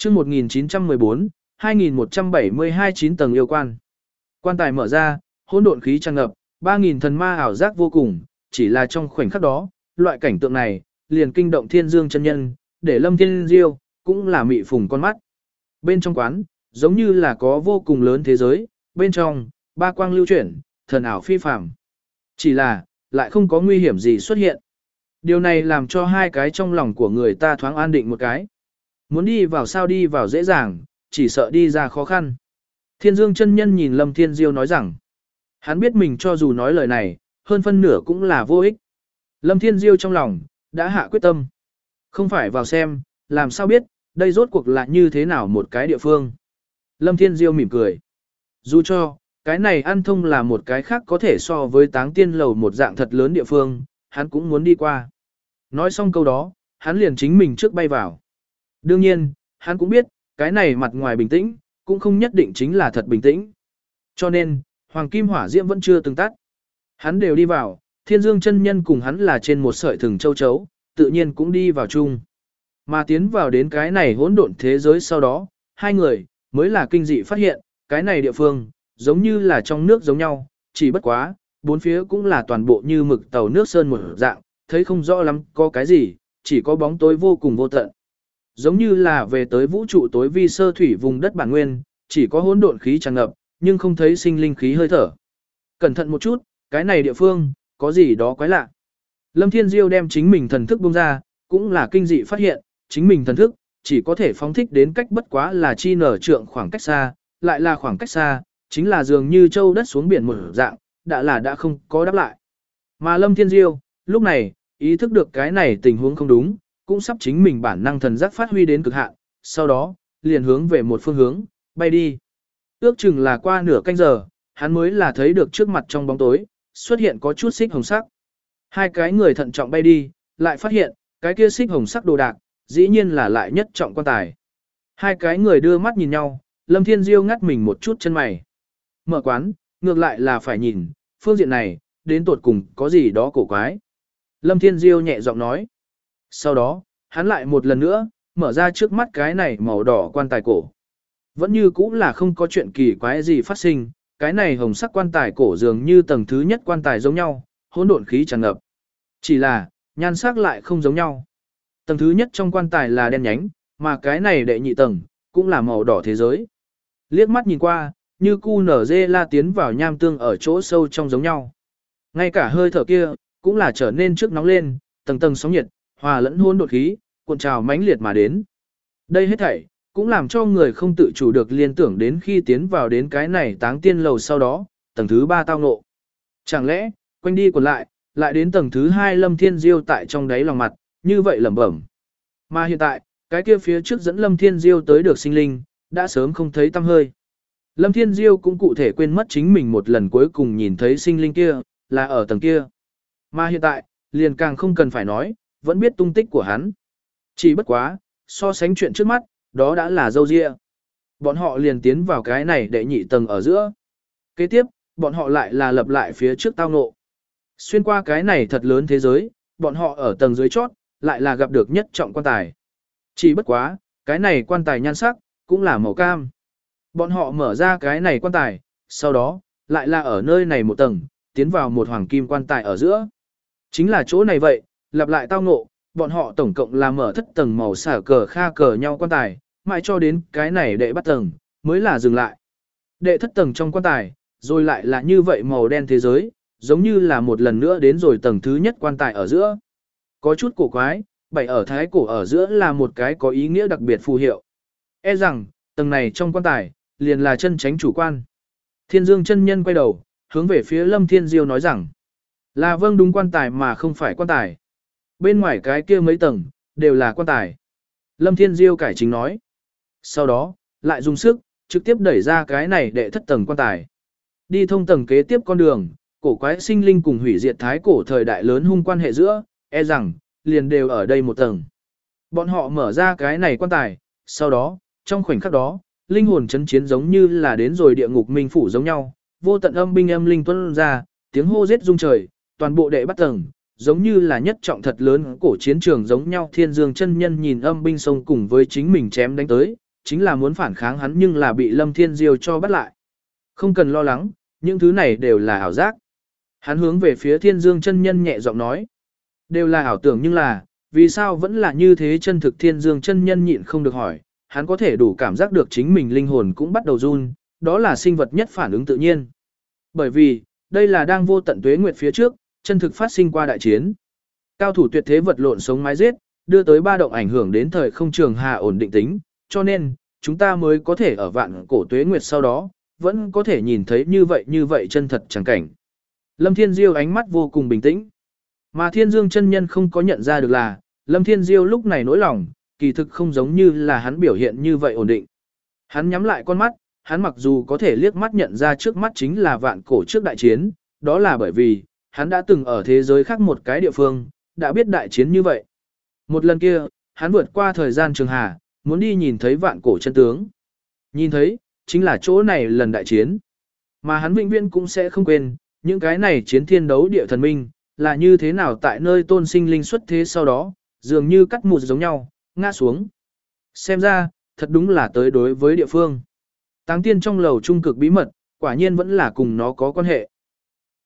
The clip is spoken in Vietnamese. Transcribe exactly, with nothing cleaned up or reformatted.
Chương một nghìn chín trăm mười bốn, hai nghìn một trăm bảy mươi hai chín tầng yêu quan. Quan tài mở ra, hỗn độn khí tràn ngập, ba nghìn thần ma ảo giác vô cùng, chỉ là trong khoảnh khắc đó, loại cảnh tượng này liền kinh động Thiên Dương chân nhân, để Lâm Thiên Diêu cũng là mị phùng con mắt. Bên trong quán, giống như là có vô cùng lớn thế giới, bên trong, ba quang lưu chuyển, thần ảo phi phàm. Chỉ là, lại không có nguy hiểm gì xuất hiện. Điều này làm cho hai cái trong lòng của người ta thoáng an định một cái. Muốn đi vào sao đi vào dễ dàng, chỉ sợ đi ra khó khăn. Thiên Dương chân nhân nhìn Lâm Thiên Diêu nói rằng, hắn biết mình cho dù nói lời này, hơn phân nửa cũng là vô ích. Lâm Thiên Diêu trong lòng, đã hạ quyết tâm. Không phải vào xem, làm sao biết, đây rốt cuộc là như thế nào một cái địa phương. Lâm Thiên Diêu mỉm cười. Dù cho, cái này ăn thông là một cái khác có thể so với táng tiên lầu một dạng thật lớn địa phương, hắn cũng muốn đi qua. Nói xong câu đó, hắn liền chính mình trước bay vào. Đương nhiên, hắn cũng biết, cái này mặt ngoài bình tĩnh, cũng không nhất định chính là thật bình tĩnh. Cho nên, Hoàng Kim Hỏa Diễm vẫn chưa từng tắt. Hắn đều đi vào, Thiên Dương chân nhân cùng hắn là trên một sợi thừng châu chấu, tự nhiên cũng đi vào chung. Mà tiến vào đến cái này hỗn độn thế giới sau đó, hai người mới là kinh dị phát hiện, cái này địa phương giống như là trong nước giống nhau, chỉ bất quá, bốn phía cũng là toàn bộ như mực tàu nước sơn một dạng, thấy không rõ lắm có cái gì, chỉ có bóng tối vô cùng vô tận. Giống như là về tới vũ trụ tối vi sơ thủy vùng đất bản nguyên, chỉ có hỗn độn khí tràn ngập, nhưng không thấy sinh linh khí hơi thở. Cẩn thận một chút, cái này địa phương, có gì đó quái lạ. Lâm Thiên Diêu đem chính mình thần thức buông ra, cũng là kinh dị phát hiện, chính mình thần thức, chỉ có thể phóng thích đến cách bất quá là chi nở trượng khoảng cách xa, lại là khoảng cách xa, chính là dường như châu đất xuống biển một dạng, đã là đã không có đáp lại. Mà Lâm Thiên Diêu, lúc này, ý thức được cái này tình huống không đúng, cũng sắp chính mình bản năng thần giác phát huy đến cực hạn, sau đó, liền hướng về một phương hướng, bay đi. Ước chừng là qua nửa canh giờ, hắn mới là thấy được trước mặt trong bóng tối, xuất hiện có chút xích hồng sắc. Hai cái người thận trọng bay đi, lại phát hiện, cái kia xích hồng sắc đồ đạc, dĩ nhiên là lại nhất trọng quan tài. Hai cái người đưa mắt nhìn nhau, Lâm Thiên Diêu ngắt mình một chút chân mày. Mở quán, ngược lại là phải nhìn, phương diện này, đến tột cùng có gì đó cổ quái. Lâm Thiên Diêu nhẹ giọng nói. Sau đó, hắn lại một lần nữa, mở ra trước mắt cái này màu đỏ quan tài cổ. Vẫn như cũng là không có chuyện kỳ quái gì phát sinh, cái này hồng sắc quan tài cổ dường như tầng thứ nhất quan tài giống nhau, hỗn độn khí tràn ngập. Chỉ là, nhan sắc lại không giống nhau. Tầng thứ nhất trong quan tài là đen nhánh, mà cái này đệ nhị tầng, cũng là màu đỏ thế giới. Liếc mắt nhìn qua, như cu nở dê la tiến vào nham tương ở chỗ sâu trong giống nhau. Ngay cả hơi thở kia, cũng là trở nên trước nóng lên, tầng tầng sóng nhiệt, hòa lẫn hỗn độn khí, cuộn trào mãnh liệt mà đến. Đây hết thảy, cũng làm cho người không tự chủ được liên tưởng đến khi tiến vào đến cái này táng tiên lầu sau đó, tầng thứ ba tao ngộ. Chẳng lẽ, quanh đi còn lại, lại đến tầng thứ hai Lâm Thiên Diêu tại trong đáy lòng mặt, như vậy lẩm bẩm. Mà hiện tại, cái kia phía trước dẫn Lâm Thiên Diêu tới được sinh linh, đã sớm không thấy tăm hơi. Lâm Thiên Diêu cũng cụ thể quên mất chính mình một lần cuối cùng nhìn thấy sinh linh kia, là ở tầng kia. Mà hiện tại, liền càng không cần phải nói, vẫn biết tung tích của hắn. Chỉ bất quá, so sánh chuyện trước mắt, đó đã là dâu dịa. Bọn họ liền tiến vào cái này đệ nhị tầng ở giữa. Kế tiếp, bọn họ lại là lập lại phía trước tao ngộ. Xuyên qua cái này thật lớn thế giới, bọn họ ở tầng dưới chót, lại là gặp được nhất trọng quan tài. Chỉ bất quá, cái này quan tài nhan sắc, cũng là màu cam. Bọn họ mở ra cái này quan tài, sau đó, lại là ở nơi này một tầng, tiến vào một hoàng kim quan tài ở giữa. Chính là chỗ này vậy, lặp lại tao ngộ, bọn họ tổng cộng là mở thất tầng màu xả cờ kha cờ nhau quan tài, mãi cho đến cái này đệ bắt tầng, mới là dừng lại. Đệ thất tầng trong quan tài, rồi lại là như vậy màu đen thế giới, giống như là một lần nữa đến rồi tầng thứ nhất quan tài ở giữa. Có chút cổ quái, bảy ở thái cổ ở giữa là một cái có ý nghĩa đặc biệt phù hiệu. E rằng, tầng này trong quan tài, liền là chân chánh chủ quan. Thiên Dương chân nhân quay đầu, hướng về phía Lâm Thiên Diêu nói rằng, là vâng đúng quan tài mà không phải quan tài. Bên ngoài cái kia mấy tầng, đều là quan tài. Lâm Thiên Diêu cải chính nói. Sau đó, lại dùng sức, trực tiếp đẩy ra cái này để thất tầng quan tài. Đi thông tầng kế tiếp con đường, cổ quái sinh linh cùng hủy diệt thái cổ thời đại lớn hung quan hệ giữa, e rằng, liền đều ở đây một tầng. Bọn họ mở ra cái này quan tài, sau đó, trong khoảnh khắc đó, linh hồn chấn chiến giống như là đến rồi địa ngục minh phủ giống nhau, vô tận âm binh âm linh tuôn ra, tiếng hô giết rung trời, toàn bộ đệ bắt tầng, giống như là nhất trọng thật lớn cổ chiến trường giống nhau. Thiên Dương chân nhân nhìn âm binh sông cùng với chính mình chém đánh tới, chính là muốn phản kháng hắn nhưng là bị Lâm Thiên Diêu cho bắt lại. Không cần lo lắng, những thứ này đều là ảo giác. Hắn hướng về phía Thiên Dương chân nhân nhẹ giọng nói. Đều là ảo tưởng nhưng là, vì sao vẫn là như thế chân thực? Thiên Dương chân nhân nhịn không được hỏi, hắn có thể đủ cảm giác được chính mình linh hồn cũng bắt đầu run, đó là sinh vật nhất phản ứng tự nhiên. Bởi vì, đây là đang vô tận tuế nguyệt phía trước, chân thực phát sinh qua đại chiến. Cao thủ tuyệt thế vật lộn sống mái giết, đưa tới ba động ảnh hưởng đến thời không trường hà ổn định tính, cho nên, chúng ta mới có thể ở vạn cổ tuế nguyệt sau đó, vẫn có thể nhìn thấy như vậy như vậy chân thật chẳng cảnh. Lâm Thiên Diêu ánh mắt vô cùng bình tĩnh. Mà Thiên Dương chân nhân không có nhận ra được là, Lâm Thiên Diêu lúc này nỗi lòng, kỳ thực không giống như là hắn biểu hiện như vậy ổn định. Hắn nhắm lại con mắt, hắn mặc dù có thể liếc mắt nhận ra trước mắt chính là vạn cổ trước đại chiến, đó là bởi vì, hắn đã từng ở thế giới khác một cái địa phương, đã biết đại chiến như vậy. Một lần kia, hắn vượt qua thời gian trường hà, muốn đi nhìn thấy vạn cổ chân tướng. Nhìn thấy, chính là chỗ này lần đại chiến. Mà hắn vĩnh viễn cũng sẽ không quên, những cái này chiến thiên đấu địa thần minh, là như thế nào tại nơi tôn sinh linh xuất thế sau đó, dường như cắt mụt giống nhau, ngã xuống. Xem ra, thật đúng là tới đối với địa phương. Táng tiên trong lầu trung cực bí mật, quả nhiên vẫn là cùng nó có quan hệ.